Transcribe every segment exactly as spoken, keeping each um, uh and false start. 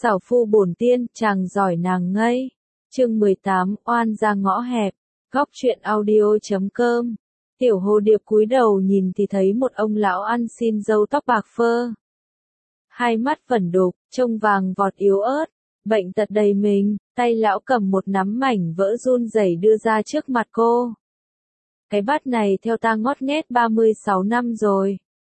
Xảo phu bổn tiên, chàng giỏi nàng ngây. Chương mười tám, oan ra ngõ hẹp. Góc truyện audio chấm com. Tiểu Hồ Điệp cúi đầu nhìn thì thấy một ông lão ăn xin râu tóc bạc phơ. Hai mắt vẩn đục, trông vàng vọt yếu ớt, bệnh tật đầy mình, tay lão cầm một nắm mảnh vỡ run rẩy đưa ra trước mặt cô. Cái bát này theo ta ngót nghét ba mươi sáu năm rồi.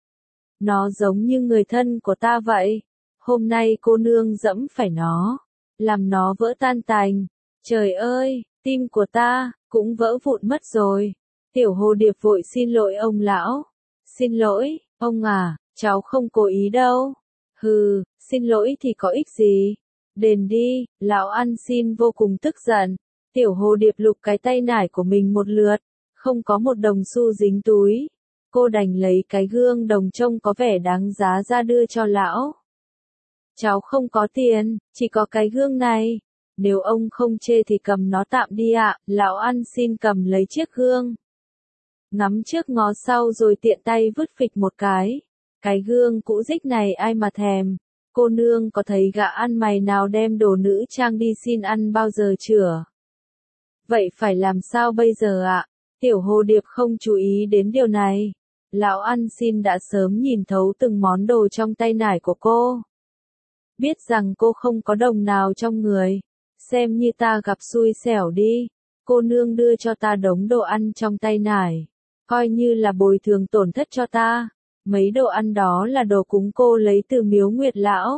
Nó giống như người thân của ta vậy. Hôm nay cô nương dẫm phải nó, làm nó vỡ tan tành. Trời ơi, tim của ta cũng vỡ vụn mất rồi. Tiểu Hồ Điệp vội xin lỗi ông lão. Xin lỗi, ông à, cháu không cố ý đâu. Hừ, xin lỗi thì có ích gì? Đền đi. Lão ăn xin vô cùng tức giận. Tiểu Hồ Điệp lục cái tay nải của mình một lượt, không có một đồng xu dính túi. Cô đành lấy cái gương đồng trông có vẻ đáng giá ra đưa cho lão. Cháu không có tiền, chỉ có cái gương này. Nếu ông không chê thì cầm nó tạm đi ạ. Lão ăn xin cầm lấy chiếc gương, ngắm trước ngó sau rồi tiện tay vứt phịch một cái. Cái gương cũ rích này ai mà thèm. Cô nương có thấy gã ăn mày nào đem đồ nữ trang đi xin ăn bao giờ chưa? Vậy phải làm sao bây giờ ạ? Tiểu Hồ Điệp không chú ý đến điều này. Lão ăn xin đã sớm nhìn thấu từng món đồ trong tay nải của cô. Biết rằng cô không có đồng nào trong người. Xem như ta gặp xui xẻo đi. Cô nương đưa cho ta đống đồ ăn trong tay nải. Coi như là bồi thường tổn thất cho ta. Mấy đồ ăn đó là đồ cúng cô lấy từ miếu Nguyệt Lão.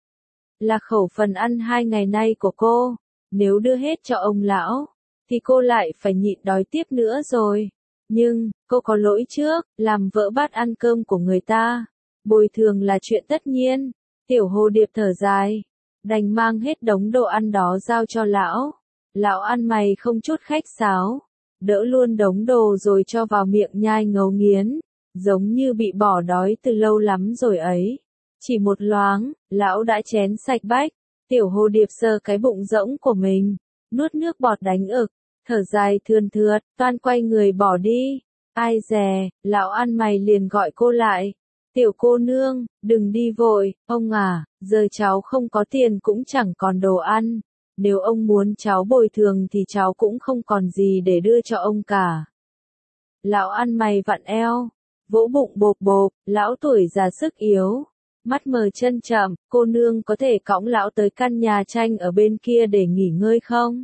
Là khẩu phần ăn hai ngày nay của cô. Nếu đưa hết cho ông lão, thì cô lại phải nhịn đói tiếp nữa rồi. Nhưng, cô có lỗi trước, làm vỡ bát ăn cơm của người ta. Bồi thường là chuyện tất nhiên. Tiểu Hồ Điệp thở dài, đành mang hết đống đồ ăn đó giao cho lão. Lão ăn mày không chút khách sáo, đỡ luôn đống đồ rồi cho vào miệng nhai ngấu nghiến, giống như bị bỏ đói từ lâu lắm rồi ấy. Chỉ một loáng, lão đã chén sạch bách. Tiểu Hồ Điệp sờ cái bụng rỗng của mình, nuốt nước bọt đánh ực, thở dài thườn thượt, toan quay người bỏ đi. Ai dè, lão ăn mày liền gọi cô lại. Tiểu cô nương, đừng đi vội, ông à, giờ cháu không có tiền cũng chẳng còn đồ ăn. Nếu ông muốn cháu bồi thường thì cháu cũng không còn gì để đưa cho ông cả. Lão ăn mày vặn eo, vỗ bụng bộp bộp, lão tuổi già sức yếu, mắt mờ chân chậm. Cô nương có thể cõng lão tới căn nhà tranh ở bên kia để nghỉ ngơi không?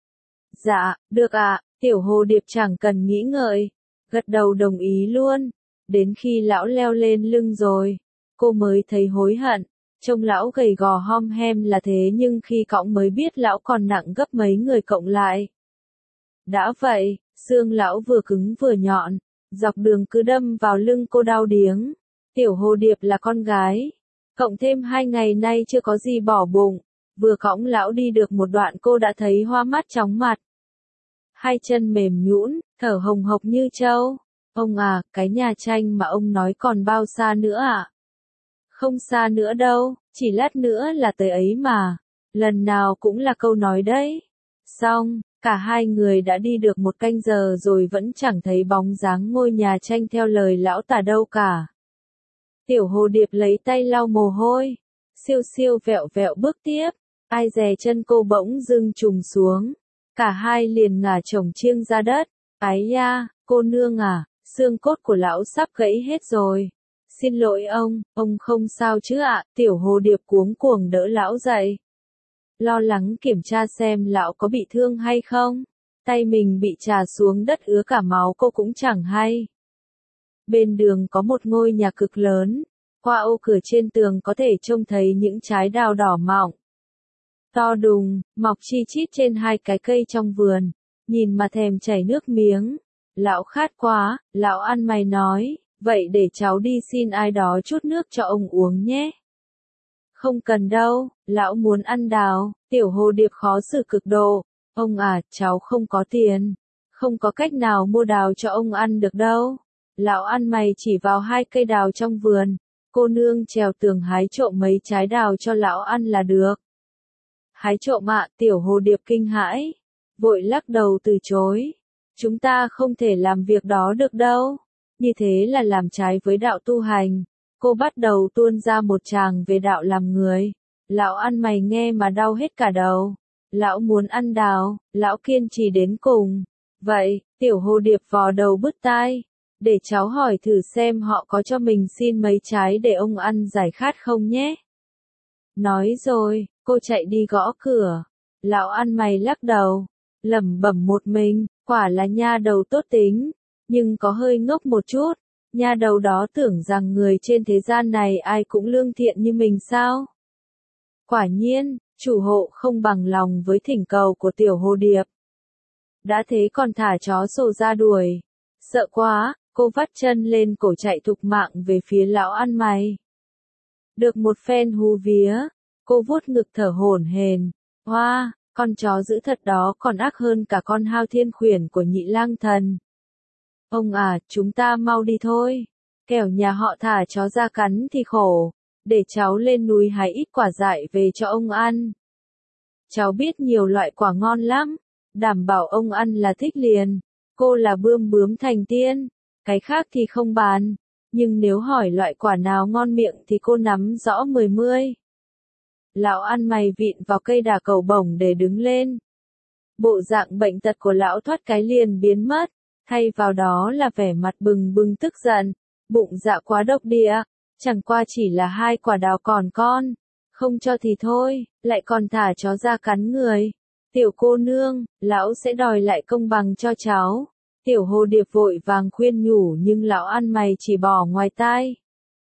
Dạ, được ạ. Tiểu Hồ Điệp chẳng cần nghĩ ngợi, gật đầu đồng ý luôn. Đến khi lão leo lên lưng rồi, cô mới thấy hối hận. Trông lão gầy gò hom hem là thế nhưng khi cõng mới biết lão còn nặng gấp mấy người cộng lại. Đã vậy, xương lão vừa cứng vừa nhọn, dọc đường cứ đâm vào lưng cô đau điếng. Tiểu Hồ Điệp là con gái, cộng thêm hai ngày nay chưa có gì bỏ bụng, vừa cõng lão đi được một đoạn cô đã thấy hoa mắt chóng mặt. Hai chân mềm nhũn, thở hồng hộc như trâu. Ông à, cái nhà tranh mà ông nói còn bao xa nữa ạ? À? Không xa nữa đâu, chỉ lát nữa là tới ấy mà. Lần nào cũng là câu nói đấy. Xong, cả hai người đã đi được một canh giờ rồi vẫn chẳng thấy bóng dáng ngôi nhà tranh theo lời lão tả đâu cả. Tiểu Hồ Điệp lấy tay lau mồ hôi, siêu siêu vẹo vẹo bước tiếp. Ai dè chân cô bỗng dưng trùng xuống. Cả hai liền ngả chồng chiêng ra đất. Ái da, cô nương à, xương cốt của lão sắp gãy hết rồi. Xin lỗi ông, ông không sao chứ ạ? Tiểu Hồ Điệp cuống cuồng đỡ lão dậy, lo lắng kiểm tra xem lão có bị thương hay không. Tay mình bị chà xuống đất ứa cả máu cô cũng chẳng hay. Bên đường có một ngôi nhà cực lớn, qua ô cửa trên tường có thể trông thấy những trái đào đỏ mọng, to đùng, mọc chi chít trên hai cái cây trong vườn, nhìn mà thèm chảy nước miếng. Lão khát quá, lão ăn mày nói, vậy để cháu đi xin ai đó chút nước cho ông uống nhé. Không cần đâu, lão muốn ăn đào. Tiểu Hồ Điệp khó xử cực độ. Ông à, cháu không có tiền, không có cách nào mua đào cho ông ăn được đâu. Lão ăn mày chỉ vào hai cây đào trong vườn. Cô nương trèo tường hái trộm mấy trái đào cho lão ăn là được. Hái trộm ạ? Tiểu Hồ Điệp kinh hãi, vội lắc đầu từ chối. Chúng ta không thể làm việc đó được đâu. Như thế là làm trái với đạo tu hành. Cô bắt đầu tuôn ra một tràng về đạo làm người. Lão ăn mày nghe mà đau hết cả đầu. Lão muốn ăn đào, lão kiên trì đến cùng. Vậy, tiểu hồ điệp vò đầu bứt tai. Để cháu hỏi thử xem họ có cho mình xin mấy trái để ông ăn giải khát không nhé. Nói rồi, cô chạy đi gõ cửa. Lão ăn mày lắc đầu, lẩm bẩm một mình, quả là nha đầu tốt tính, nhưng có hơi ngốc một chút. Nha đầu đó tưởng rằng người trên thế gian này ai cũng lương thiện như mình sao? Quả nhiên, chủ hộ không bằng lòng với thỉnh cầu của tiểu hồ điệp. Đã thế còn thả chó sổ ra đuổi. Sợ quá, cô vắt chân lên cổ chạy thục mạng về phía lão ăn mày. Được một phen hú vía, cô vuốt ngực thở hổn hển. Hoa, con chó dữ thật đó còn ác hơn cả con hao thiên khuyển của nhị lang thần. Ông à, chúng ta mau đi thôi. Kẻo nhà họ thả chó ra cắn thì khổ. Để cháu lên núi hái ít quả dại về cho ông ăn. Cháu biết nhiều loại quả ngon lắm. Đảm bảo ông ăn là thích liền. Cô là bươm bướm thành tiên. Cái khác thì không bàn. Nhưng nếu hỏi loại quả nào ngon miệng thì cô nắm rõ mười mươi. Lão ăn mày vịn vào cây đà cầu bổng để đứng lên. Bộ dạng bệnh tật của lão thoát cái liền biến mất. Thay vào đó là vẻ mặt bừng bừng tức giận. Bụng dạ quá độc địa. Chẳng qua chỉ là hai quả đào còn con. Không cho thì thôi, lại còn thả chó ra cắn người. Tiểu cô nương, lão sẽ đòi lại công bằng cho cháu. Tiểu hồ điệp vội vàng khuyên nhủ nhưng lão ăn mày chỉ bỏ ngoài tai.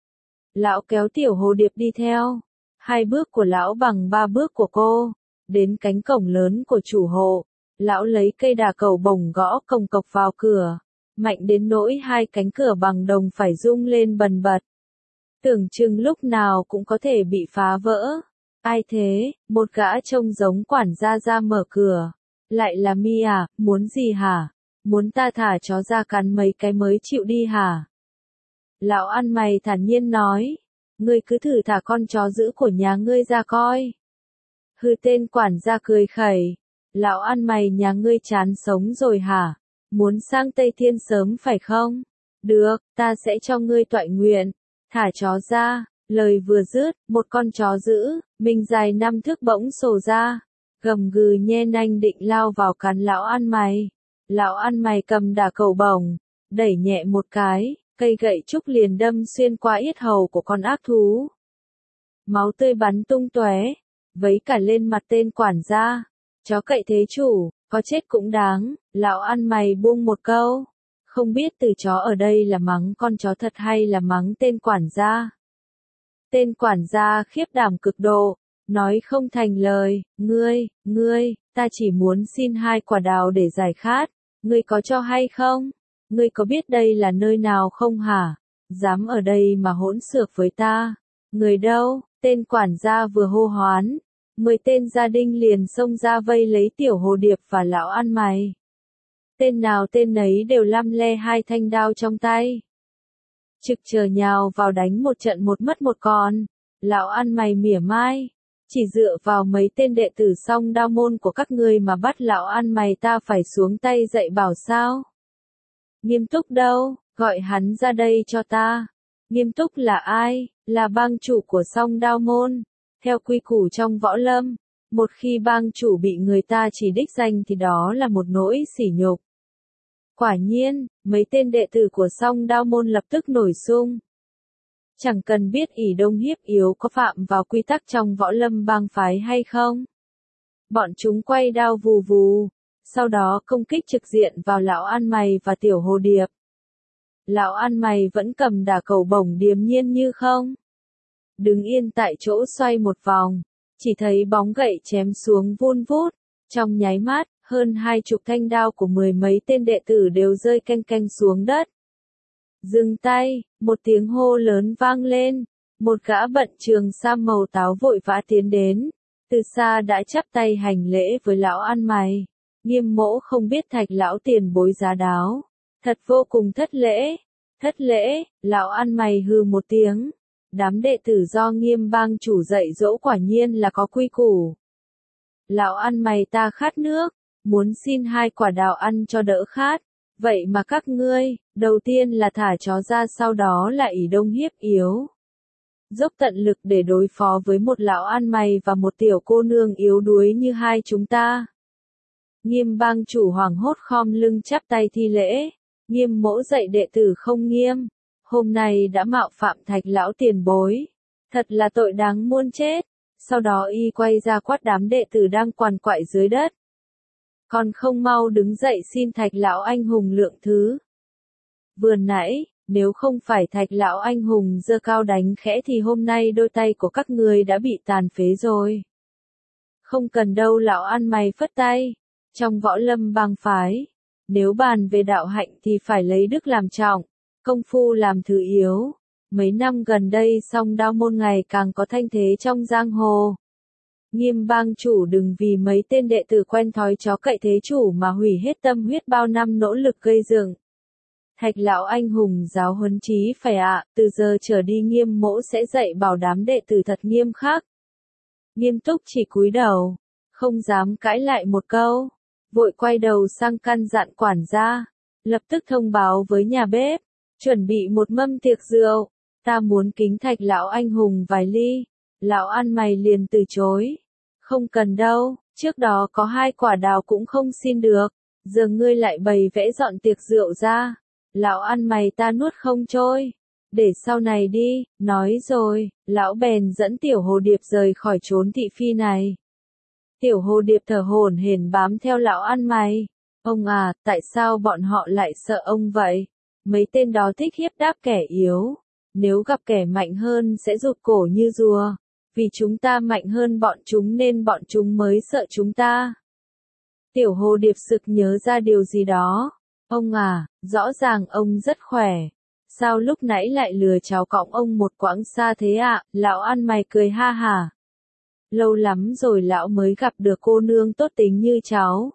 Lão kéo tiểu hồ điệp đi theo. Hai bước của lão bằng ba bước của cô. Đến cánh cổng lớn của chủ hộ. Lão lấy cây đà cầu bổng gõ cồng cộc vào cửa. Mạnh đến nỗi hai cánh cửa bằng đồng phải rung lên bần bật. Tưởng chừng lúc nào cũng có thể bị phá vỡ. Ai thế? Một gã trông giống quản gia ra mở cửa. Lại là Mi à, muốn gì hả? Muốn ta thả chó ra cắn mấy cái mới chịu đi hả? Lão ăn mày thản nhiên nói. Ngươi cứ thử thả con chó dữ của nhà ngươi ra coi. Hư tên quản gia cười khẩy. Lão ăn mày nhà ngươi chán sống rồi hả? Muốn sang Tây Thiên sớm phải không? Được, ta sẽ cho ngươi toại nguyện. Thả chó ra, lời vừa dứt, một con chó dữ, mình dài năm thước bỗng sổ ra. Gầm gừ nhe nanh định lao vào cắn lão ăn mày. Lão ăn mày cầm đà cầu bổng, đẩy nhẹ một cái, cây gậy trúc liền đâm xuyên qua yết hầu của con ác thú. Máu tươi bắn tung tóe, vấy cả lên mặt tên quản gia. Chó cậy thế chủ, có chết cũng đáng, lão ăn mày buông một câu. Không biết từ chó ở đây là mắng con chó thật hay là mắng tên quản gia. Tên quản gia khiếp đảm cực độ, nói không thành lời, ngươi, ngươi, ta chỉ muốn xin hai quả đào để giải khát, ngươi có cho hay không? Ngươi có biết đây là nơi nào không hả? Dám ở đây mà hỗn xược với ta. Người đâu? Tên quản gia vừa hô hoán. Mười tên gia đình liền xông ra vây lấy tiểu hồ điệp và lão ăn mày. Tên nào tên nấy đều lăm le hai thanh đao trong tay. Trực chờ nhào vào đánh một trận một mất một còn. Lão ăn mày mỉa mai. Chỉ dựa vào mấy tên đệ tử song đao môn của các ngươi mà bắt lão ăn mày ta phải xuống tay dạy bảo sao? Nghiêm Túc đâu? Gọi hắn ra đây cho ta. Nghiêm Túc là ai? Là bang chủ của song đao môn. Theo quy củ trong võ lâm, một khi bang chủ bị người ta chỉ đích danh thì đó là một nỗi sỉ nhục. Quả nhiên, mấy tên đệ tử của song đao môn lập tức nổi xung. Chẳng cần biết ỷ đông hiếp yếu có phạm vào quy tắc trong võ lâm bang phái hay không. Bọn chúng quay đao vù vù, sau đó công kích trực diện vào lão ăn mày và tiểu hồ điệp. Lão ăn mày vẫn cầm đà cầu bổng điềm nhiên như không. Đứng yên tại chỗ xoay một vòng, chỉ thấy bóng gậy chém xuống vun vút, trong nháy mắt, hơn hai chục thanh đao của mười mấy tên đệ tử đều rơi canh canh xuống đất. Dừng tay, một tiếng hô lớn vang lên, một gã bận trường sam màu táo vội vã tiến đến, từ xa đã chắp tay hành lễ với lão ăn mày. Nghiêm mỗ không biết Thạch lão tiền bối giá đáo, thật vô cùng thất lễ, thất lễ, lão ăn mày hừ một tiếng. Đám đệ tử do Nghiêm bang chủ dạy dỗ quả nhiên là có quy củ. Lão ăn mày ta khát nước, muốn xin hai quả đào ăn cho đỡ khát. Vậy mà các ngươi, đầu tiên là thả chó ra sau đó là ỷ đông hiếp yếu. dốc tận lực để đối phó với một lão ăn mày và một tiểu cô nương yếu đuối như hai chúng ta. Nghiêm bang chủ hoảng hốt khom lưng chắp tay thi lễ, Nghiêm mỗ dạy đệ tử không nghiêm, hôm nay đã mạo phạm Thạch lão tiền bối, thật là tội đáng muôn chết. Sau đó y quay ra quát đám đệ tử đang quằn quại dưới đất. Còn không mau đứng dậy xin Thạch lão anh hùng lượng thứ. Vừa nãy, nếu không phải Thạch lão anh hùng giơ cao đánh khẽ thì hôm nay đôi tay của các người đã bị tàn phế rồi. Không cần đâu, lão ăn mày phất tay. Trong võ lâm bang phái, nếu bàn về đạo hạnh thì phải lấy đức làm trọng, công phu làm thứ yếu. Mấy năm gần đây song đao môn ngày càng có thanh thế trong giang hồ. Nghiêm bang chủ đừng vì mấy tên đệ tử quen thói chó cậy thế chủ mà hủy hết tâm huyết bao năm nỗ lực gây dựng. Thạch lão anh hùng giáo huấn chí phải ạ, từ giờ trở đi Nghiêm mỗ sẽ dạy bảo đám đệ tử thật nghiêm khắc. Nghiêm túc chỉ cúi đầu, không dám cãi lại một câu, vội quay đầu sang căn dặn quản gia, lập tức thông báo với nhà bếp, chuẩn bị một mâm tiệc rượu, ta muốn kính Thạch lão anh hùng vài ly. Lão ăn mày liền từ chối, không cần đâu, trước đó có hai quả đào cũng không xin được, giờ ngươi lại bày vẽ dọn tiệc rượu ra, lão ăn mày ta nuốt không trôi, để sau này đi. Nói rồi, lão bèn dẫn tiểu hồ điệp rời khỏi chốn thị phi này. Tiểu hồ điệp thở hổn hển bám theo lão ăn mày. Ông à, tại sao bọn họ lại sợ ông vậy? Mấy tên đó thích hiếp đáp kẻ yếu, nếu gặp kẻ mạnh hơn sẽ rụt cổ như rùa. Vì chúng ta mạnh hơn bọn chúng nên bọn chúng mới sợ chúng ta. Tiểu hồ điệp sực nhớ ra điều gì đó. Ông à, rõ ràng ông rất khỏe. Sao lúc nãy lại lừa cháu cõng ông một quãng xa thế ạ? À? Lão ăn mày cười ha hả. Lâu lắm rồi lão mới gặp được cô nương tốt tính như cháu.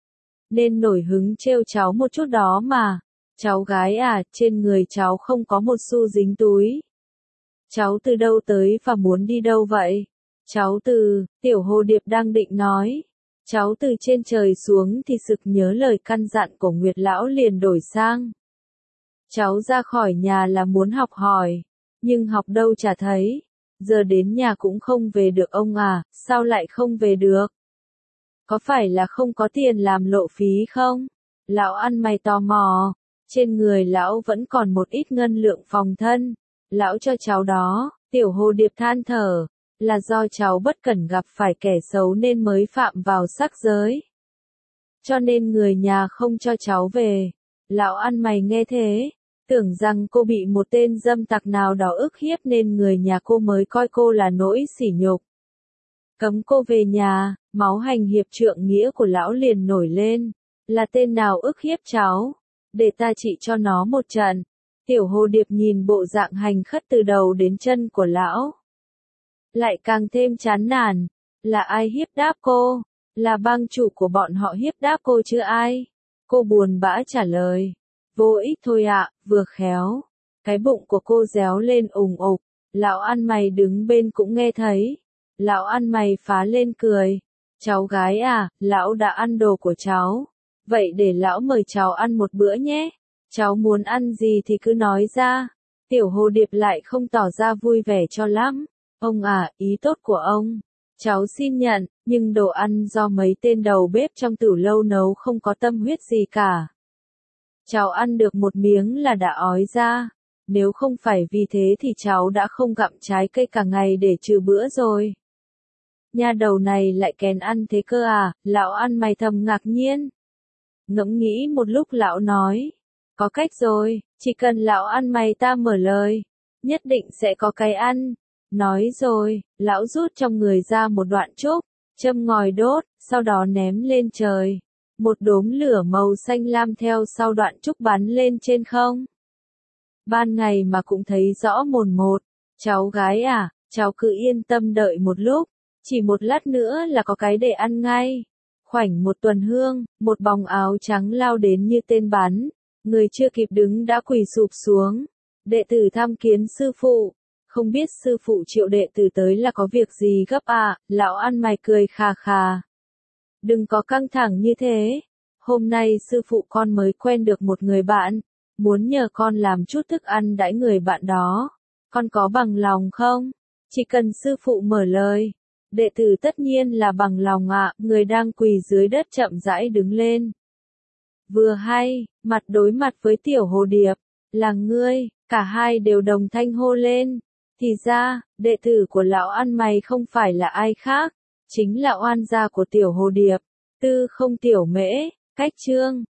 Nên nổi hứng trêu cháu một chút đó mà. Cháu gái à, trên người cháu không có một xu dính túi. Cháu từ đâu tới và muốn đi đâu vậy? Cháu từ, tiểu hồ điệp đang định nói. Cháu từ trên trời xuống thì sực nhớ lời căn dặn của Nguyệt lão liền đổi sang. Cháu ra khỏi nhà là muốn học hỏi, nhưng học đâu chả thấy. Giờ đến nhà cũng không về được ông à, sao lại không về được? Có phải là không có tiền làm lộ phí không? Lão ăn mày tò mò, trên người lão vẫn còn một ít ngân lượng phòng thân. Lão cho cháu đó, tiểu hồ điệp than thở, là do cháu bất cẩn gặp phải kẻ xấu nên mới phạm vào sắc giới. Cho nên người nhà không cho cháu về. Lão ăn mày nghe thế, tưởng rằng cô bị một tên dâm tặc nào đó ức hiếp nên người nhà cô mới coi cô là nỗi sỉ nhục. Cấm cô về nhà, máu hành hiệp trượng nghĩa của lão liền nổi lên. Là tên nào ức hiếp cháu? Để ta trị cho nó một trận. Tiểu hồ điệp nhìn bộ dạng hành khất từ đầu đến chân của lão. Lại càng thêm chán nản. Là ai hiếp đáp cô? Là bang chủ của bọn họ hiếp đáp cô chứ ai? Cô buồn bã trả lời. Vô ích thôi ạ, vừa khéo. Cái bụng của cô réo lên ủng ục. Lão ăn mày đứng bên cũng nghe thấy. Lão ăn mày phá lên cười. Cháu gái à, lão đã ăn đồ của cháu. Vậy để lão mời cháu ăn một bữa nhé. Cháu muốn ăn gì thì cứ nói ra. Tiểu hồ điệp lại không tỏ ra vui vẻ cho lắm. Ông à, ý tốt của ông. Cháu xin nhận, nhưng đồ ăn do mấy tên đầu bếp trong tửu lâu nấu không có tâm huyết gì cả. Cháu ăn được một miếng là đã ói ra. Nếu không phải vì thế thì cháu đã không gặm trái cây cả ngày để trừ bữa rồi. Nha đầu này lại kén ăn thế cơ à, lão ăn mày thầm ngạc nhiên. Ngẫm nghĩ một lúc lão nói. Có cách rồi, chỉ cần lão ăn mày ta mở lời, nhất định sẽ có cái ăn. Nói rồi, lão rút trong người ra một đoạn trúc, châm ngòi đốt, sau đó ném lên trời. Một đốm lửa màu xanh lam theo sau đoạn trúc bắn lên trên không. Ban ngày mà cũng thấy rõ mồn một. Cháu gái à, cháu cứ yên tâm đợi một lúc, chỉ một lát nữa là có cái để ăn ngay. Khoảnh một tuần hương, một bóng áo trắng lao đến như tên bắn. Người chưa kịp đứng đã quỳ sụp xuống. Đệ tử tham kiến sư phụ. Không biết sư phụ triệu đệ tử tới là có việc gì gấp à? Lão ăn mày cười khà khà. Đừng có căng thẳng như thế. Hôm nay sư phụ con mới quen được một người bạn. Muốn nhờ con làm chút thức ăn đãi người bạn đó. con có bằng lòng không? Chỉ cần sư phụ mở lời. Đệ tử tất nhiên là bằng lòng ạ, người đang quỳ dưới đất chậm rãi đứng lên. Vừa hay, mặt đối mặt với tiểu hồ điệp, là ngươi, cả hai đều đồng thanh hô lên. Thì ra, đệ tử của lão ăn mày không phải là ai khác, chính là oan gia của tiểu hồ điệp, Tư Không Tiểu Mễ, cách chương.